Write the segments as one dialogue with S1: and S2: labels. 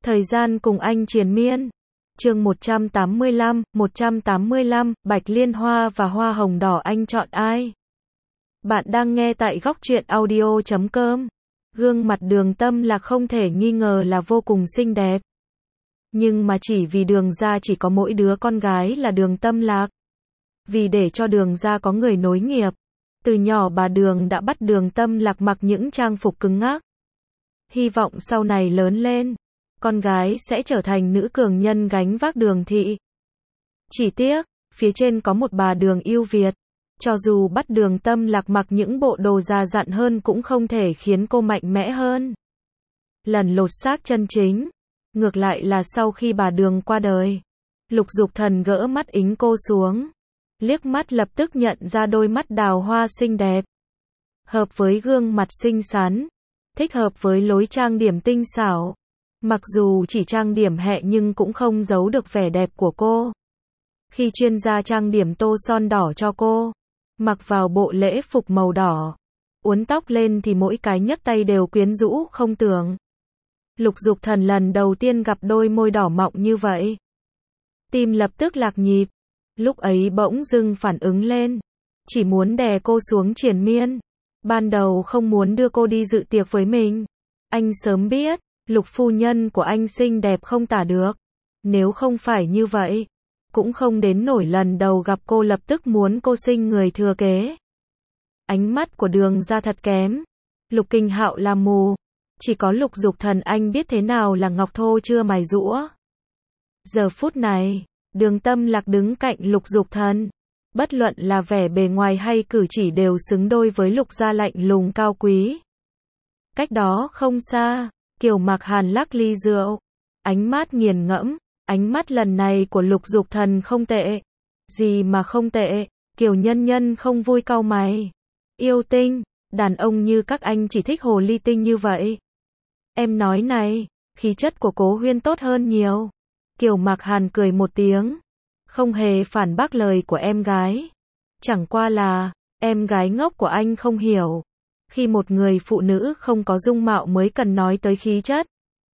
S1: Thời gian cùng anh triền miên. Chương 185, Bạch Liên Hoa và Hoa Hồng Đỏ, anh chọn ai? Bạn đang nghe tại góc truyện audio.com. Gương mặt Đường Tâm Lạc không thể nghi ngờ là vô cùng xinh đẹp. Nhưng mà chỉ vì Đường gia chỉ có mỗi đứa con gái là Đường Tâm Lạc. Vì để cho Đường gia có người nối nghiệp, từ nhỏ bà Đường đã bắt Đường Tâm Lạc mặc những trang phục cứng ngắc. Hy vọng sau này lớn lên, con gái sẽ trở thành nữ cường nhân gánh vác Đường thị. Chỉ tiếc, phía trên có một bà Đường ưu việt. Cho dù bắt Đường Tâm Lạc mặc những bộ đồ già dặn hơn cũng không thể khiến cô mạnh mẽ hơn. Lần lột xác chân chính, ngược lại là sau khi bà Đường qua đời, Lục Dục Thần gỡ mắt ính cô xuống, liếc mắt lập tức nhận ra đôi mắt đào hoa xinh đẹp, hợp với gương mặt xinh xắn, thích hợp với lối trang điểm tinh xảo. Mặc dù chỉ trang điểm nhẹ nhưng cũng không giấu được vẻ đẹp của cô. Khi chuyên gia trang điểm tô son đỏ cho cô, mặc vào bộ lễ phục màu đỏ, uốn tóc lên thì mỗi cái nhấc tay đều quyến rũ không tưởng. Lục Dục Thần lần đầu tiên gặp đôi môi đỏ mọng như vậy, tim lập tức lạc nhịp. Lúc ấy bỗng dưng phản ứng lên, chỉ muốn đè cô xuống triền miên. Ban đầu không muốn đưa cô đi dự tiệc với mình. Anh sớm biết, Lục phu nhân của anh xinh đẹp không tả được. Nếu không phải như vậy, cũng không đến nổi lần đầu gặp cô lập tức muốn cô sinh người thừa kế. Ánh mắt của Đường gia thật kém. Lục Kinh Hạo là mù, chỉ có Lục Dục Thần anh biết thế nào là ngọc thô chưa mài giũa. Giờ phút này, Đường Tâm Lạc đứng cạnh Lục Dục Thần, bất luận là vẻ bề ngoài hay cử chỉ đều xứng đôi với Lục gia lạnh lùng cao quý. Cách đó không xa, Kiều Mạc Hàn lắc ly rượu, ánh mắt nghiền ngẫm. Ánh mắt lần này của Lục Dục Thần không tệ. Gì mà không tệ? Kiều Nhân Nhân không vui cau mày. Yêu tinh, đàn ông như các anh chỉ thích hồ ly tinh như vậy. Em nói này, khí chất của Cố Huyên tốt hơn nhiều. Kiều Mạc Hàn cười một tiếng, không hề phản bác lời của em gái. Chẳng qua là, em gái ngốc của anh không hiểu. Khi một người phụ nữ không có dung mạo mới cần nói tới khí chất.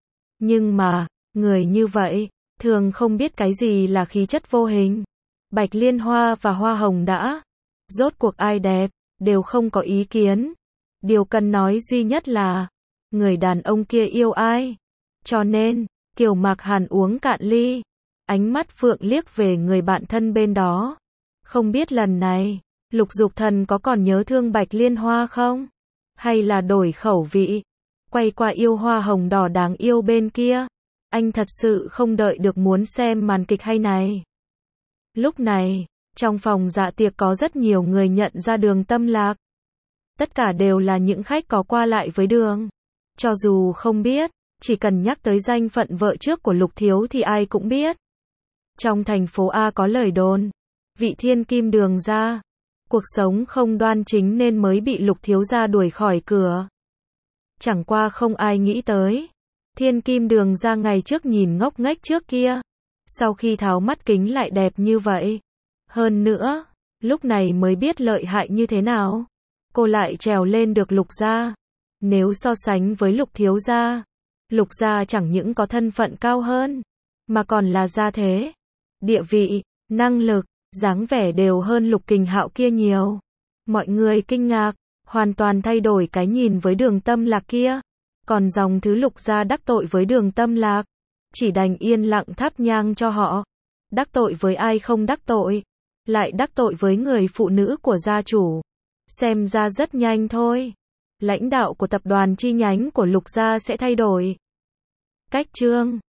S1: Nhưng mà, người như vậy, thường không biết cái gì là khí chất vô hình. Bạch Liên Hoa và Hoa Hồng đã, rốt cuộc ai đẹp, đều không có ý kiến. Điều cần nói duy nhất là, người đàn ông kia yêu ai. Cho nên, Kiều Mạc Hàn uống cạn ly, ánh mắt phượng liếc về người bạn thân bên đó. Không biết lần này, Lục Dục Thần có còn nhớ thương Bạch Liên Hoa không? Hay là đổi khẩu vị, quay qua yêu Hoa Hồng Đỏ đáng yêu bên kia? Anh thật sự không đợi được muốn xem màn kịch hay này. Lúc này, trong phòng dạ tiệc có rất nhiều người nhận ra Đường Tâm Lạc. Tất cả đều là những khách có qua lại với Đường. Cho dù không biết, chỉ cần nhắc tới danh phận vợ trước của Lục Thiếu thì ai cũng biết. Trong thành phố A có lời đồn, vị thiên kim Đường gia, cuộc sống không đoan chính nên mới bị Lục Thiếu gia đuổi khỏi cửa. Chẳng qua không ai nghĩ tới, thiên kim Đường gia ngày trước nhìn ngốc nghếch trước kia, sau khi tháo mắt kính lại đẹp như vậy. Hơn nữa, lúc này mới biết lợi hại như thế nào. Cô lại trèo lên được Lục gia. Nếu so sánh với Lục Thiếu gia, Lục gia chẳng những có thân phận cao hơn, mà còn là gia thế, địa vị, năng lực, dáng vẻ đều hơn Lục Kình Hạo kia nhiều. Mọi người kinh ngạc, hoàn toàn thay đổi cái nhìn với Đường Tâm Lạc kia. Còn dòng thứ Lục gia đắc tội với Đường Tâm Lạc, chỉ đành yên lặng thắp nhang cho họ. Đắc tội với ai không đắc tội, lại đắc tội với người phụ nữ của gia chủ. Xem ra rất nhanh thôi, lãnh đạo của tập đoàn chi nhánh của Lục gia sẽ thay đổi. Cách chương